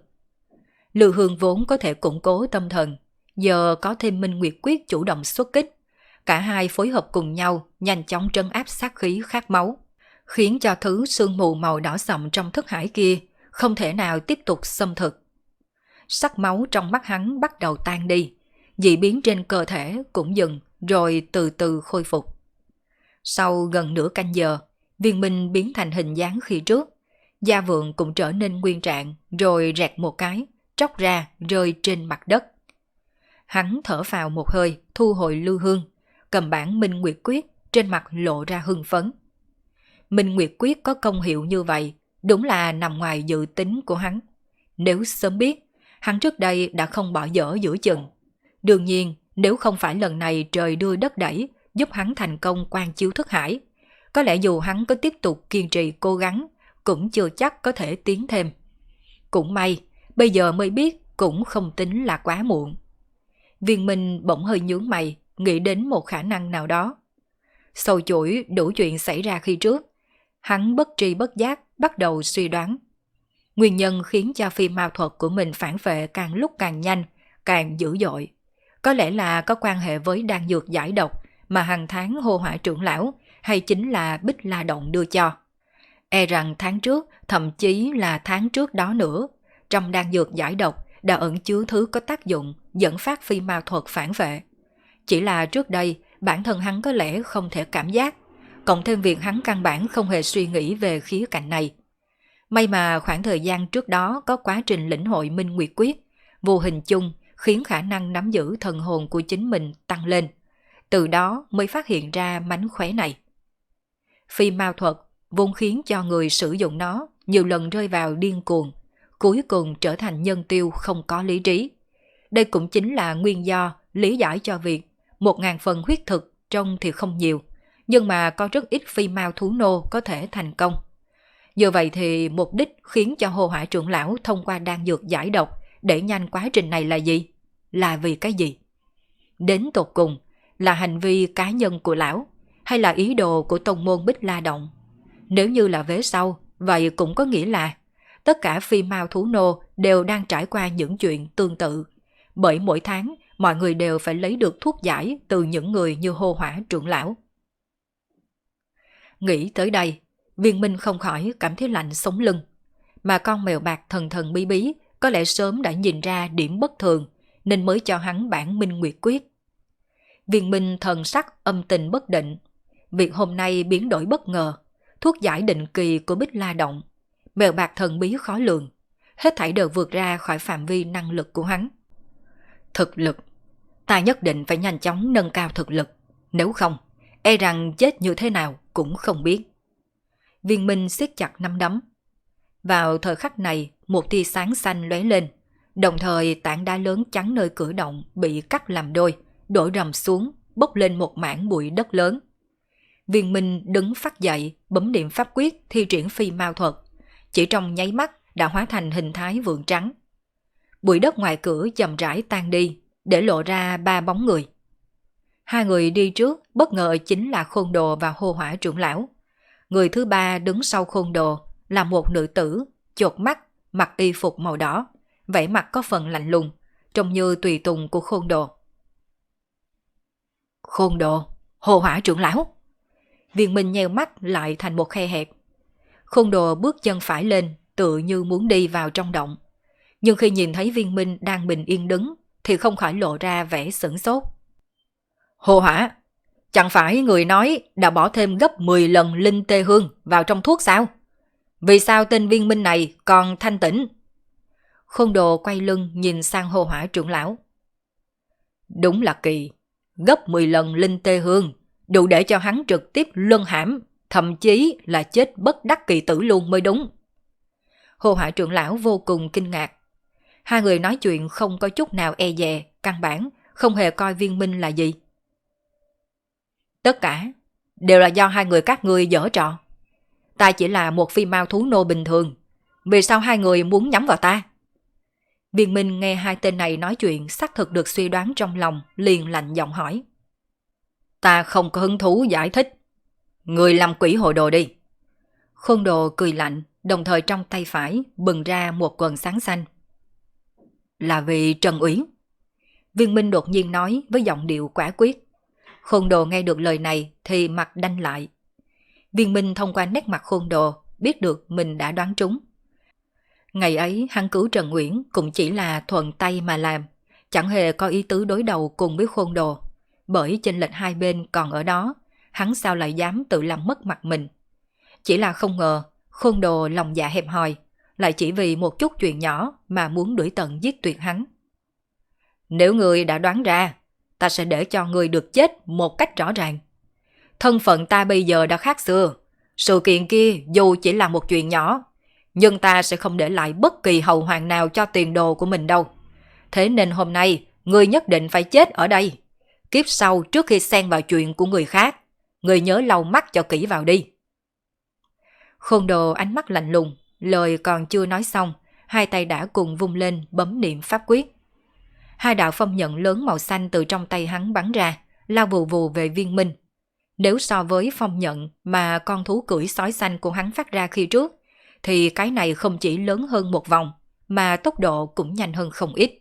Lư hương vốn có thể củng cố tâm thần, giờ có thêm Minh Nguyệt Quyết chủ động xuất kích. Cả hai phối hợp cùng nhau nhanh chóng trấn áp sát khí khát máu, khiến cho thứ sương mù màu đỏ sậm trong thức hải kia không thể nào tiếp tục xâm thực. Sắc máu trong mắt hắn bắt đầu tan đi, dị biến trên cơ thể cũng dừng rồi từ từ khôi phục. Sau gần nửa canh giờ, Viên Minh biến thành hình dáng khi trước, da vượng cũng trở nên nguyên trạng rồi rẹt một cái, tróc ra rơi trên mặt đất. Hắn thở vào một hơi, thu hồi lưu hương, cầm bản Minh Nguyệt Quyết, trên mặt lộ ra hưng phấn. Minh Nguyệt Quyết có công hiệu như vậy, đúng là nằm ngoài dự tính của hắn. Nếu sớm biết, hắn trước đây đã không bỏ dở giữa chừng. Đương nhiên, nếu không phải lần này trời đưa đất đẩy, giúp hắn thành công quan chiếu thức hải, có lẽ dù hắn có tiếp tục kiên trì cố gắng, cũng chưa chắc có thể tiến thêm. Cũng may, bây giờ mới biết cũng không tính là quá muộn. Viên Minh bỗng hơi nhướng mày, nghĩ đến một khả năng nào đó. Sầu chuỗi đủ chuyện xảy ra khi trước, hắn bất tri bất giác bắt đầu suy đoán. Nguyên nhân khiến cho phi ma thuật của mình phản vệ càng lúc càng nhanh, càng dữ dội. Có lẽ là có quan hệ với đan dược giải độc mà hàng tháng hô hỏa trưởng lão hay chính là Bích La Động đưa cho. E rằng tháng trước, thậm chí là tháng trước đó nữa, trong đan dược giải độc đã ẩn chứa thứ có tác dụng dẫn phát phi ma thuật phản vệ. Chỉ là trước đây, bản thân hắn có lẽ không thể cảm giác, cộng thêm việc hắn căn bản không hề suy nghĩ về khía cạnh này. May mà khoảng thời gian trước đó có quá trình lĩnh hội Minh Nguyệt Quyết, vô hình chung khiến khả năng nắm giữ thần hồn của chính mình tăng lên. Từ đó mới phát hiện ra mánh khóe này. Phi ma thuật vốn khiến cho người sử dụng nó nhiều lần rơi vào điên cuồng, cuối cùng trở thành nhân tiêu không có lý trí. Đây cũng chính là nguyên do lý giải cho việc 1000 phần huyết thực trông thì không nhiều, nhưng mà có rất ít phi mao thú nô có thể thành công. Như vậy thì mục đích khiến cho Hồ Hỏa trưởng lão thông qua đan dược giải độc để nhanh quá trình này là gì? Là vì cái gì? Đến tột cùng là hành vi cá nhân của lão hay là ý đồ của tông môn Bích La Động? Nếu như là vế sau, vậy cũng có nghĩa là tất cả phi mao thú nô đều đang trải qua những chuyện tương tự. Bởi mỗi tháng mọi người đều phải lấy được thuốc giải từ những người như Hồ Hỏa trưởng lão. Nghĩ tới đây, Viên Minh không khỏi cảm thấy lạnh sống lưng. Mà con mèo bạc thần thần bí bí có lẽ sớm đã nhìn ra điểm bất thường nên mới cho hắn bản Minh Nguyệt Quyết. Viên Minh thần sắc âm tình bất định. Việc hôm nay biến đổi bất ngờ, thuốc giải định kỳ của Bích La Động, mèo bạc thần bí khó lường, hết thảy đều vượt ra khỏi phạm vi năng lực của hắn. Thực lực, ta nhất định phải nhanh chóng nâng cao thực lực. Nếu không, e rằng chết như thế nào cũng không biết. Viên Minh siết chặt nắm đấm. Vào thời khắc này, một tia sáng xanh lóe lên, đồng thời tảng đá lớn chắn nơi cửa động bị cắt làm đôi, đổ rầm xuống, bốc lên một mảng bụi đất lớn. Viên Minh đứng phát dậy, bấm niệm pháp quyết thi triển phi mao thuật, chỉ trong nháy mắt đã hóa thành hình thái vượng trắng. Bụi đất ngoài cửa chậm rãi tan đi, để lộ ra 3 bóng người. 2 người đi trước bất ngờ chính là Khôn Đồ và Hô Hỏa trưởng lão. Người thứ 3 đứng sau Khôn Đồ là một nữ tử, chột mắt, mặc y phục màu đỏ, vẻ mặt có phần lạnh lùng, trông như tùy tùng của Khôn Đồ. Khôn Đồ, Hô Hỏa trưởng lão. Viên Minh nheo mắt lại thành một khe hẹp. Khôn Đồ bước chân phải lên, tự như muốn đi vào trong động. Nhưng khi nhìn thấy Viên Minh đang bình yên đứng, thì không khỏi lộ ra vẻ sửng sốt. Hô Hỏa, chẳng phải người nói đã bỏ thêm gấp 10 lần linh tê hương vào trong thuốc sao? Vì sao tên Viên Minh này còn thanh tĩnh? Khôn Đồ quay lưng nhìn sang Hô Hỏa trưởng lão. Đúng là kỳ, gấp 10 lần linh tê hương, đủ để cho hắn trực tiếp luân hãm, thậm chí là chết bất đắc kỳ tử luôn mới đúng. Hô Hỏa trưởng lão vô cùng kinh ngạc. 2 người nói chuyện không có chút nào e dè, căn bản không hề coi Viên Minh là gì. Tất cả đều là do 2 người các ngươi giở trò. Ta chỉ là một phi mao thú nô bình thường, vì sao 2 người muốn nhắm vào ta? Viên Minh nghe 2 tên này nói chuyện xác thực được suy đoán trong lòng, liền lạnh giọng hỏi. Ta không có hứng thú giải thích. Người làm quỷ hồ đồ đi. Khôn Đồ cười lạnh, đồng thời trong tay phải bừng ra một quần sáng xanh. Là vì Trần Uyển. Viên Minh đột nhiên nói với giọng điệu quả quyết. Khôn Đồ nghe được lời này thì mặt đanh lại. Viên Minh thông qua nét mặt Khôn Đồ biết được mình đã đoán trúng. Ngày ấy hắn cứu Trần Uyển cũng chỉ là thuận tay mà làm, chẳng hề có ý tứ đối đầu cùng với Khôn Đồ. Bởi chênh lệch hai bên còn ở đó, hắn sao lại dám tự làm mất mặt mình. Chỉ là không ngờ Khôn Đồ lòng dạ hẹp hòi, lại chỉ vì một chút chuyện nhỏ mà muốn đuổi tận giết tuyệt hắn. Nếu người đã đoán ra, ta sẽ để cho người được chết một cách rõ ràng. Thân phận ta bây giờ đã khác xưa, sự kiện kia dù chỉ là một chuyện nhỏ, nhưng ta sẽ không để lại bất kỳ hậu hoàng nào cho tiền đồ của mình đâu. Thế nên hôm nay, người nhất định phải chết ở đây. Kiếp sau trước khi xen vào chuyện của người khác, người nhớ lau mắt cho kỹ vào đi. Khôn Đồ ánh mắt lạnh lùng, lời còn chưa nói xong, 2 tay đã cùng vung lên bấm niệm pháp quyết. 2 đạo phong nhận lớn màu xanh từ trong tay hắn bắn ra, lao vù vù về Viên Minh. Nếu so với phong nhận mà con thú cưỡi sói xanh của hắn phát ra khi trước, thì cái này không chỉ lớn hơn một vòng, mà tốc độ cũng nhanh hơn không ít.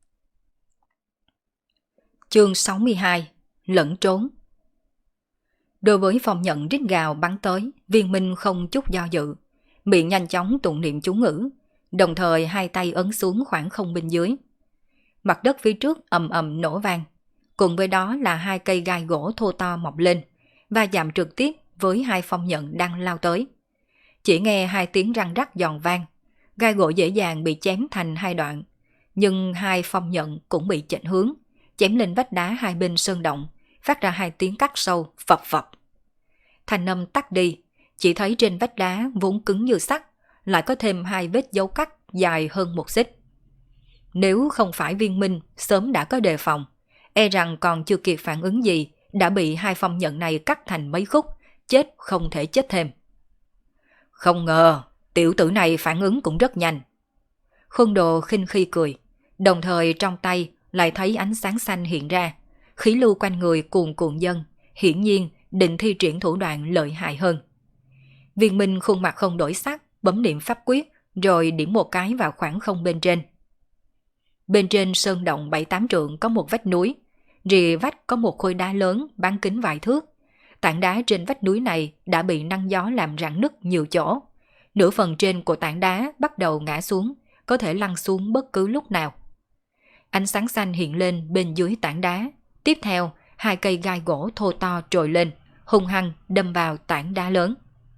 Chương 62. Lẫn trốn. Đối với phong nhận rít gào bắn tới, Viên Minh không chút do dự, miệng nhanh chóng tụng niệm chú ngữ, đồng thời 2 tay ấn xuống khoảng không bên dưới. Mặt đất phía trước ầm ầm nổ vang, cùng với đó là 2 cây gai gỗ thô to mọc lên, và chạm trực tiếp với 2 phong nhận đang lao tới. Chỉ nghe 2 tiếng răng rắc giòn vang, gai gỗ dễ dàng bị chém thành 2 đoạn, nhưng 2 phong nhận cũng bị chệch hướng, chém lên vách đá hai bên sơn động, phát ra 2 tiếng cắt sâu, phập phập. Thanh âm tắt đi, chỉ thấy trên vách đá vốn cứng như sắt, lại có thêm 2 vết dấu cắt dài hơn 1 xích. Nếu không phải Viên Minh sớm đã có đề phòng, e rằng còn chưa kịp phản ứng gì, đã bị 2 phong nhận này cắt thành mấy khúc, chết không thể chết thêm. Không ngờ, tiểu tử này phản ứng cũng rất nhanh. Khôn Đồ khinh khi cười, đồng thời trong tay lại thấy ánh sáng xanh hiện ra, khí lưu quanh người cuồn cuộn dâng, hiển nhiên định thi triển thủ đoạn lợi hại hơn. Viên Minh khuôn mặt không đổi sắc, bấm niệm pháp quyết, rồi điểm một cái vào khoảng không bên trên. Bên trên sơn động 7-8 trượng có một vách núi, rìa vách có một khối đá lớn bán kính vài thước. Tảng đá trên vách núi này đã bị nắng gió làm rạn nứt nhiều chỗ. Nửa phần trên của tảng đá bắt đầu ngã xuống, có thể lăn xuống bất cứ lúc nào. Ánh sáng xanh hiện lên bên dưới tảng đá. Tiếp theo, 2 cây gai gỗ thô to trồi lên, hung hăng đâm vào tảng đá lớn.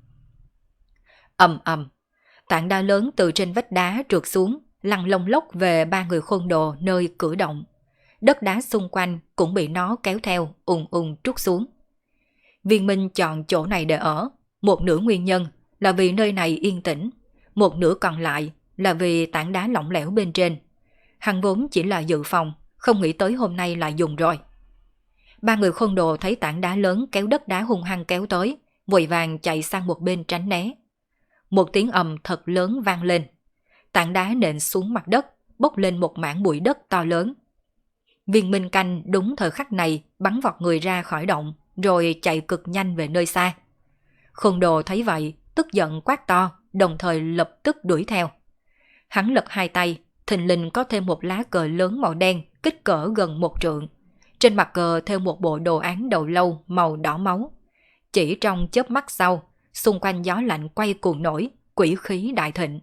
Ầm ầm, tảng đá lớn từ trên vách đá trượt xuống, lăn lông lốc về 3 người Khôn Đồ nơi cửa động. đất đá xung quanh cũng bị nó kéo theo ùn ùn trút xuống. Viên Minh chọn chỗ này để ở, một nửa nguyên nhân là vì nơi này yên tĩnh, một nửa còn lại là vì tảng đá lỏng lẻo bên trên. Hắn vốn chỉ là dự phòng, không nghĩ tới hôm nay lại dùng rồi. Ba người khôn đồ thấy tảng đá lớn kéo đất đá hung hăng kéo tới, vội vàng chạy sang một bên tránh né. Một tiếng ầm thật lớn vang lên. Tảng đá nện xuống mặt đất, bốc lên một mảng bụi đất to lớn. Viên Minh canh đúng thời khắc này bắn vọt người ra khỏi động, rồi chạy cực nhanh về nơi xa. Khôn đồ thấy vậy, tức giận quát to, đồng thời lập tức đuổi theo. Hắn lật hai tay, thình lình có thêm một lá cờ lớn màu đen, kích cỡ gần 1 trượng. Trên mặt cờ thêu một bộ đồ án đầu lâu màu đỏ máu. Chỉ trong chớp mắt sau, xung quanh gió lạnh quay cuồng nổi, quỷ khí đại thịnh.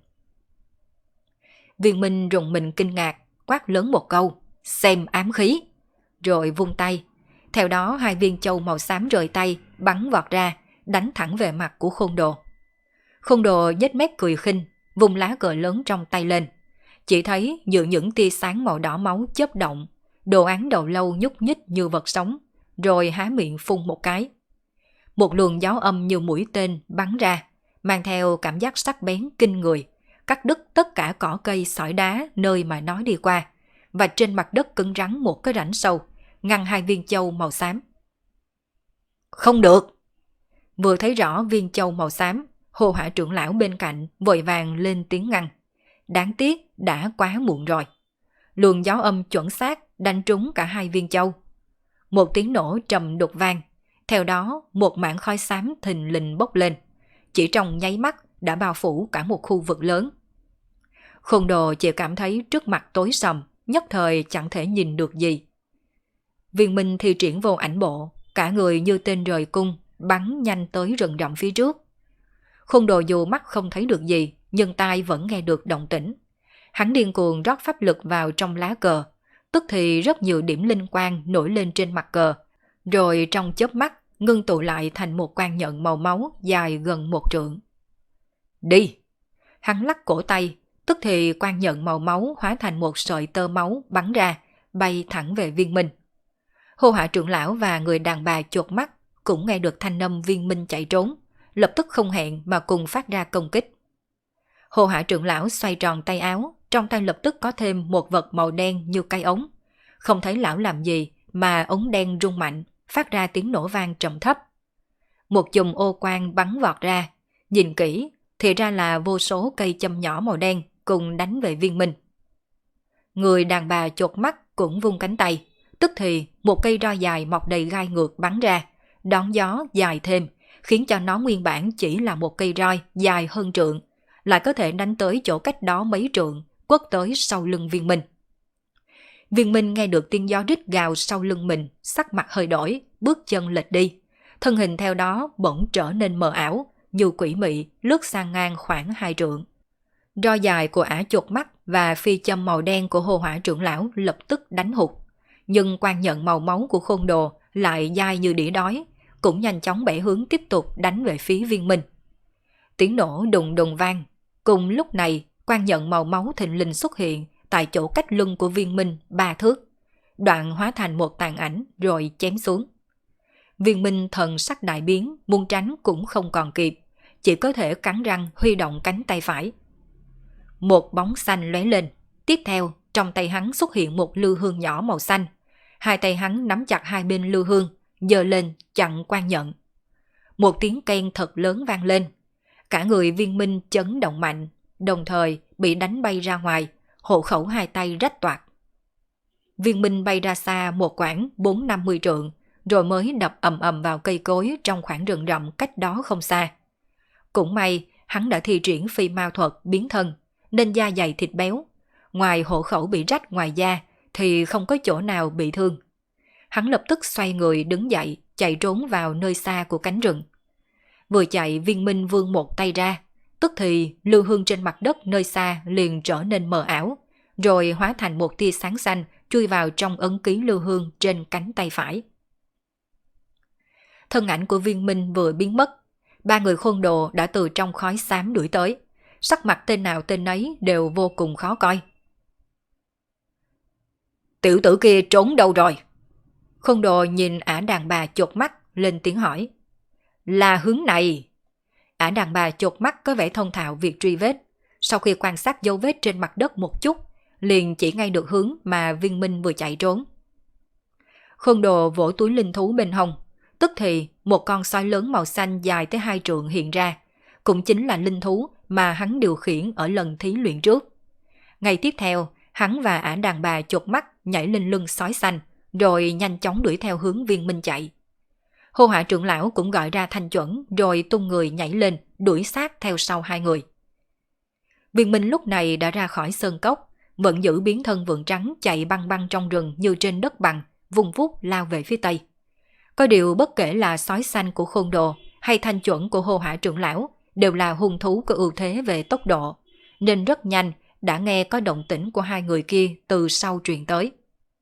Viên Minh rùng mình kinh ngạc, quát lớn một câu, xem ám khí. Rồi vung tay. Theo đó 2 viên châu màu xám rời tay, bắn vọt ra, đánh thẳng về mặt của khôn đồ. Khôn đồ nhếch mép cười khinh, vung lá cờ lớn trong tay lên. Chỉ thấy giữa những tia sáng màu đỏ máu chớp động, đồ án đầu lâu nhúc nhích như vật sống, rồi há miệng phun một cái. Một luồng gió âm như mũi tên bắn ra, mang theo cảm giác sắc bén kinh người, cắt đứt tất cả cỏ cây sỏi đá nơi mà nó đi qua, và trên mặt đất cứng rắn một cái rãnh sâu, ngăn 2 viên châu màu xám. Không được! Vừa thấy rõ viên châu màu xám, Hồ Hỏa trưởng lão bên cạnh vội vàng lên tiếng ngăn. Đáng tiếc đã quá muộn rồi. Luồng gió âm chuẩn xác đánh trúng cả 2 viên châu. Một tiếng nổ trầm đục vang, theo đó một mảng khói xám thình lình bốc lên, chỉ trong nháy mắt đã bao phủ cả một khu vực lớn. Khôn đồ chỉ cảm thấy trước mặt tối sầm, nhất thời chẳng thể nhìn được gì. Viên Minh thi triển vô ảnh bộ, cả người như tên rời cung, bắn nhanh tới rừng rậm phía trước. Khôn đồ dù mắt không thấy được gì, nhưng tai vẫn nghe được động tĩnh. Hắn điên cuồng rót pháp lực vào trong lá cờ, tức thì rất nhiều điểm linh quang nổi lên trên mặt cờ, rồi trong chớp mắt ngưng tụ lại thành một quan nhận màu máu dài gần 1 trượng. Đi! Hắn lắc cổ tay, tức thì quan nhận màu máu hóa thành một sợi tơ máu bắn ra, bay thẳng về Viên Minh. Hồ Hạ trưởng lão và người đàn bà chột mắt cũng nghe được thanh âm Viên Minh chạy trốn, lập tức không hẹn mà cùng phát ra công kích. Hồ Hạ trưởng lão xoay tròn tay áo, trong tay lập tức có thêm một vật màu đen như cây ống. Không thấy lão làm gì mà ống đen rung mạnh, phát ra tiếng nổ vang trầm thấp. Một chùm ô quang bắn vọt ra, nhìn kỹ thì ra là vô số cây châm nhỏ màu đen cùng đánh về Viên Minh. Người đàn bà chột mắt cũng vung cánh tay, tức thì một cây roi dài mọc đầy gai ngược bắn ra, đón gió dài thêm, khiến cho nó nguyên bản chỉ là một cây roi dài hơn trượng, lại có thể đánh tới chỗ cách đó mấy trượng, quất tới sau lưng Viên Minh. Viên Minh nghe được tiếng gió rít gào sau lưng mình, sắc mặt hơi đổi, bước chân lệch đi. Thân hình theo đó bỗng trở nên mờ ảo, như quỷ mị lướt sang ngang khoảng 2 trượng. Roi dài của ả chột mắt và phi châm màu đen của Hồ Hỏa trưởng lão lập tức đánh hụt. Nhưng quan nhận màu máu của khôn đồ lại dai như đĩa đói, cũng nhanh chóng bẻ hướng tiếp tục đánh về phía Viên Minh. Tiếng nổ đùng đùng vang. Cùng lúc này, quan nhận màu máu thình lình xuất hiện tại chỗ cách lưng của Viên Minh 3 thước. Đoạn hóa thành một tàn ảnh rồi chém xuống. Viên Minh thần sắc đại biến, muốn tránh cũng không còn kịp, chỉ có thể cắn răng huy động cánh tay phải. Một bóng xanh lóe lên, tiếp theo trong tay hắn xuất hiện một lư hương nhỏ màu xanh. 2 tay hắn nắm chặt 2 bên lư hương, giơ lên chặn quan nhận. Một tiếng keng thật lớn vang lên. Cả người Viên Minh chấn động mạnh, đồng thời bị đánh bay ra ngoài, hộ khẩu 2 tay rách toạc. Viên Minh bay ra xa một quãng 4-50 trượng, rồi mới đập ầm ầm vào cây cối trong khoảng rừng rậm cách đó không xa. Cũng may hắn đã thi triển phi mao thuật biến thân, nên da dày thịt béo. Ngoài hộ khẩu bị rách ngoài da thì không có chỗ nào bị thương. Hắn lập tức xoay người đứng dậy, chạy trốn vào nơi xa của cánh rừng. Vừa chạy, Viên Minh vươn một tay ra, tức thì lưu hương trên mặt đất nơi xa liền trở nên mờ ảo, rồi hóa thành một tia sáng xanh chui vào trong ấn ký lưu hương trên cánh tay phải. Thân ảnh của Viên Minh vừa biến mất, 3 người khôn đồ đã từ trong khói xám đuổi tới, sắc mặt tên nào tên nấy đều vô cùng khó coi. Tiểu tử kia trốn đâu rồi? Khôn Đồ nhìn ả đàn bà chột mắt lên tiếng hỏi. Là hướng này. Ả đàn bà chột mắt có vẻ thông thạo việc truy vết. Sau khi quan sát dấu vết trên mặt đất một chút, liền chỉ ngay được hướng mà Viên Minh vừa chạy trốn. Khôn Đồ vỗ túi linh thú bên hông. Tức thì một con sói lớn màu xanh dài tới 2 trượng hiện ra. Cũng chính là linh thú mà hắn điều khiển ở lần thí luyện trước. Ngày tiếp theo, hắn và ả đàn bà chột mắt nhảy lên lưng sói xanh, rồi nhanh chóng đuổi theo hướng Viên Minh chạy. Hô Hỏa trưởng lão cũng gọi ra Thanh Chuẩn, rồi tung người nhảy lên, đuổi sát theo sau hai người. Viên Minh lúc này đã ra khỏi sơn cốc, vẫn giữ biến thân vượn trắng chạy băng băng trong rừng như trên đất bằng, vùng vút lao về phía tây. Có điều bất kể là sói xanh của Khôn Đồ hay Thanh Chuẩn của Hô Hỏa trưởng lão đều là hung thú có ưu thế về tốc độ, nên rất nhanh đã nghe có động tĩnh của hai người kia từ sau truyền tới.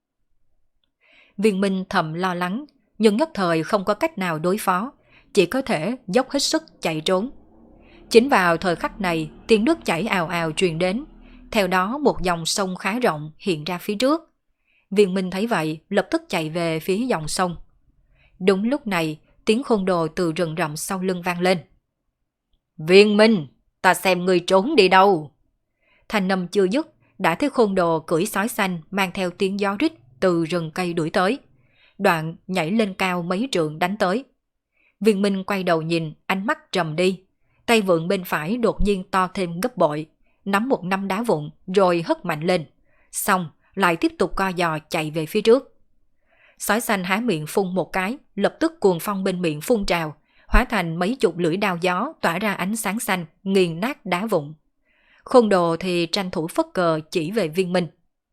Viên Minh thầm lo lắng, nhưng nhất thời không có cách nào đối phó, chỉ có thể dốc hết sức chạy trốn. Chính vào thời khắc này, tiếng nước chảy ào ào truyền đến, theo đó một dòng sông khá rộng hiện ra phía trước. Viên Minh thấy vậy, lập tức chạy về phía dòng sông. Đúng lúc này, tiếng Khôn Đồ từ rừng rậm sau lưng vang lên. Viên Minh, ta xem ngươi trốn đi đâu. Thanh âm chưa dứt, đã thấy Khôn Đồ cưỡi sói xanh mang theo tiếng gió rít từ rừng cây đuổi tới. Đoạn nhảy lên cao mấy trượng đánh tới. Viên Minh quay đầu nhìn, ánh mắt trầm đi. Tay vượn bên phải đột nhiên to thêm gấp bội, nắm một nắm đá vụn rồi hất mạnh lên. Xong lại tiếp tục co giò chạy về phía trước. Sói xanh há miệng phun một cái, lập tức cuồng phong bên miệng phun trào, hóa thành mấy chục lưỡi đao gió tỏa ra ánh sáng xanh, nghiền nát đá vụn. Khôn Đồ thì tranh thủ phất cờ chỉ về Viên Minh.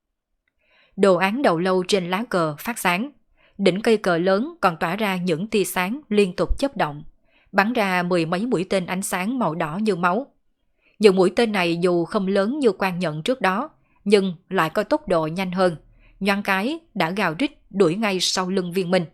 Đồ án đầu lâu trên lá cờ phát sáng, đỉnh cây cờ lớn còn tỏa ra những tia sáng liên tục chớp động, bắn ra 10 mấy mũi tên ánh sáng màu đỏ như máu. Những mũi tên này dù không lớn như quan nhận trước đó, nhưng lại có tốc độ nhanh hơn, nhoáng cái đã gào rít đuổi ngay sau lưng Viên Minh.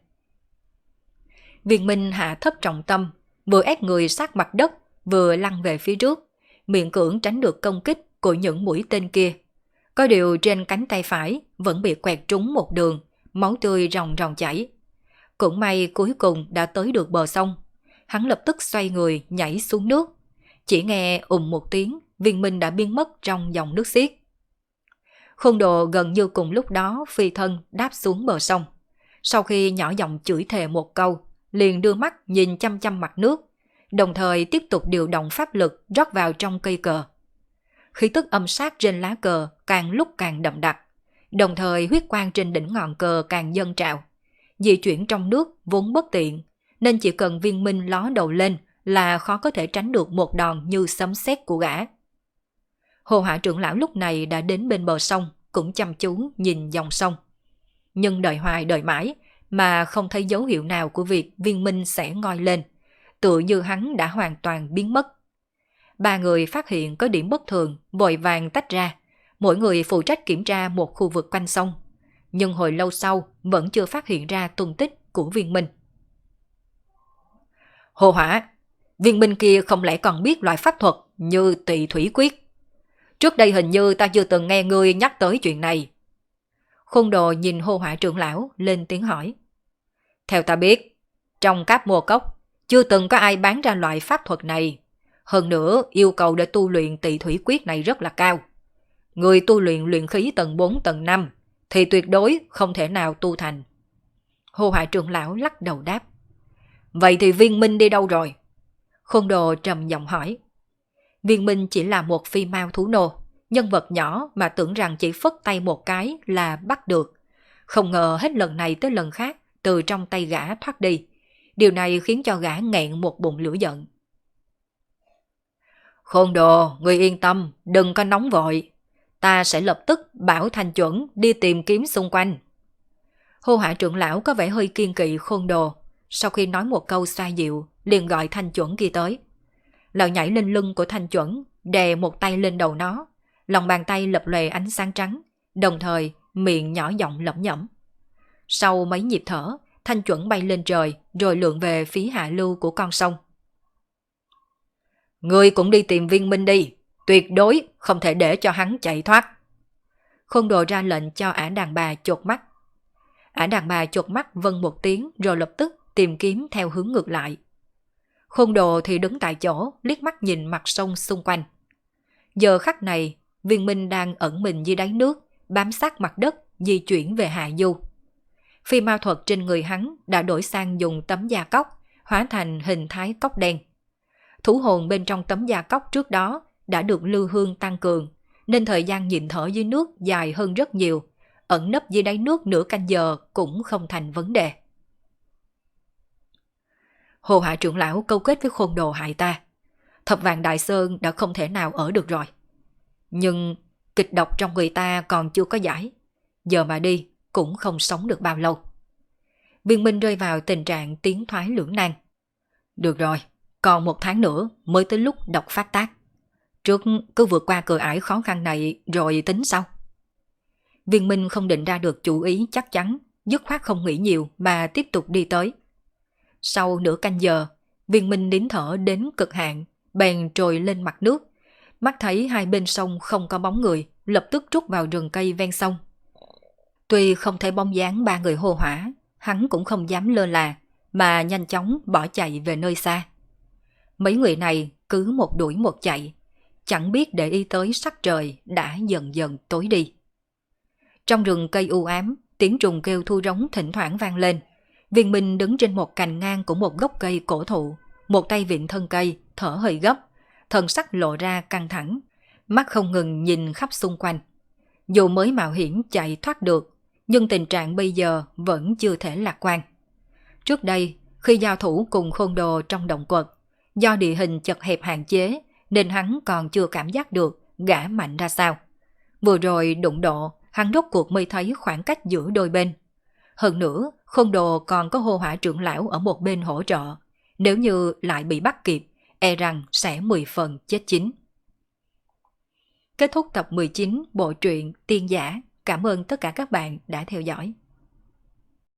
Viên Minh hạ thấp trọng tâm, vừa ép người sát mặt đất, vừa lăn về phía trước, miễn cưỡng tránh được công kích của những mũi tên kia. Có điều trên cánh tay phải vẫn bị quẹt trúng một đường, máu tươi ròng ròng chảy. Cũng may cuối cùng đã tới được bờ sông. Hắn lập tức xoay người nhảy xuống nước. Chỉ nghe một tiếng, Viên Minh đã biến mất trong dòng nước xiết. Khôn Đồ gần như cùng lúc đó phi thân đáp xuống bờ sông. Sau khi nhỏ giọng chửi thề một câu, liền đưa mắt nhìn chăm chăm mặt nước, đồng thời tiếp tục điều động pháp lực rót vào trong cây cờ. Khí tức âm sát trên lá cờ càng lúc càng đậm đặc, đồng thời huyết quang trên đỉnh ngọn cờ càng dâng trào. Di chuyển trong nước vốn bất tiện, nên chỉ cần Viên Minh ló đầu lên là khó có thể tránh được một đòn như sấm sét của gã. Hồ Hỏa trưởng lão lúc này đã đến bên bờ sông, cũng chăm chú nhìn dòng sông. Nhưng đợi hoài đợi mãi mà không thấy dấu hiệu nào của việc Viên Minh sẽ ngoi lên, tựa như hắn đã hoàn toàn biến mất. Ba người phát hiện có điểm bất thường, vội vàng tách ra, mỗi người phụ trách kiểm tra một khu vực quanh sông. Nhưng hồi lâu sau vẫn chưa phát hiện ra tung tích của Viên Minh. Hồ Hỏa, Viên Minh kia không lẽ còn biết loại pháp thuật như Tỳ Thủy Quyết? Trước đây hình như ta chưa từng nghe ngươi nhắc tới chuyện này. Khôn Đồ nhìn Hồ Hỏa trưởng lão lên tiếng hỏi. Theo ta biết, trong các mùa cốc chưa từng có ai bán ra loại pháp thuật này. Hơn nữa yêu cầu để tu luyện Tỳ Thủy Quyết này rất là cao. Người tu luyện luyện khí tầng 4 tầng 5 thì tuyệt đối không thể nào tu thành. Hồ Hỏa trưởng lão lắc đầu đáp. Vậy thì Viên Minh đi đâu rồi? Khôn Đồ trầm giọng hỏi. Viên Minh chỉ là một phi mao thú nô, nhân vật nhỏ mà tưởng rằng chỉ phất tay một cái là bắt được. Không ngờ hết lần này tới lần khác từ trong tay gã thoát đi. Điều này khiến cho gã nghẹn một bụng lửa giận. Khôn Đồ, ngươi yên tâm, đừng có nóng vội. Ta sẽ lập tức bảo Thanh Chuẩn đi tìm kiếm xung quanh. Hô Hỏa trưởng lão có vẻ hơi kiên kỵ Khôn Đồ. Sau khi nói một câu xoa dịu, liền gọi Thanh Chuẩn kia tới. Lão nhảy lên lưng của Thanh Chuẩn, đè một tay lên đầu nó. Lòng bàn tay lập lòe ánh sáng trắng, đồng thời miệng nhỏ giọng lẩm nhẩm. Sau mấy nhịp thở, Thanh Chuẩn bay lên trời, rồi lượn về phía hạ lưu của con sông. Ngươi cũng đi tìm Viên Minh đi, tuyệt đối không thể để cho hắn chạy thoát. Khôn Đồ ra lệnh cho ả đàn bà chột mắt. Ả đàn bà chột mắt vâng một tiếng rồi lập tức tìm kiếm theo hướng ngược lại. Khôn Đồ thì đứng tại chỗ liếc mắt nhìn mặt sông xung quanh. Giờ khắc này, Viên Minh đang ẩn mình dưới đáy nước, bám sát mặt đất, di chuyển về hạ du. Phi ma thuật trên người hắn đã đổi sang dùng tấm da cóc, hóa thành hình thái cóc đen. Thú hồn bên trong tấm da cóc trước đó đã được lưu hương tăng cường, nên thời gian nhịn thở dưới nước dài hơn rất nhiều, ẩn nấp dưới đáy nước nửa canh giờ cũng không thành vấn đề. Hồ Hạ trưởng lão câu kết với Khôn Đồ hại ta. Thập Vạn Đại Sơn đã không thể nào ở được rồi. Nhưng kịch độc trong người ta còn chưa có giải. Giờ mà đi cũng không sống được bao lâu. Viên Minh rơi vào tình trạng tiến thoái lưỡng nan. Được rồi, còn 1 tháng nữa mới tới lúc độc phát tác. Trước cứ vượt qua cửa ải khó khăn này rồi tính sau. Viên Minh không định ra được chủ ý chắc chắn, dứt khoát không nghĩ nhiều mà tiếp tục đi tới. Sau nửa canh giờ, Viên Minh nín thở đến cực hạn, bèn trồi lên mặt nước. Mắt thấy hai bên sông không có bóng người, lập tức rút vào rừng cây ven sông. Tuy không thấy bóng dáng 3 người hô hỏa, hắn cũng không dám lơ là, mà nhanh chóng bỏ chạy về nơi xa. Mấy người này cứ một đuổi một chạy, chẳng biết để ý tới sắc trời đã dần dần tối đi. Trong rừng cây u ám, tiếng trùng kêu thu rống thỉnh thoảng vang lên. Viên Minh đứng trên một cành ngang của một gốc cây cổ thụ, một tay vịn thân cây, thở hơi gấp, thần sắc lộ ra căng thẳng, mắt không ngừng nhìn khắp xung quanh. Dù mới mạo hiểm chạy thoát được, nhưng tình trạng bây giờ vẫn chưa thể lạc quan. Trước đây, khi giao thủ cùng Khôn Đồ trong động quật, do địa hình chật hẹp hạn chế, nên hắn còn chưa cảm giác được gã mạnh ra sao. Vừa rồi đụng độ, hắn rốt cuộc mới thấy khoảng cách giữa đôi bên. Hơn nữa, Khôn Đồ còn có Hô Hỏa trưởng lão ở một bên hỗ trợ. Nếu như lại bị bắt kịp, e rằng sẽ 10 phần chết chín. Kết thúc tập 19 bộ truyện Tiên Giả. Cảm ơn tất cả các bạn đã theo dõi.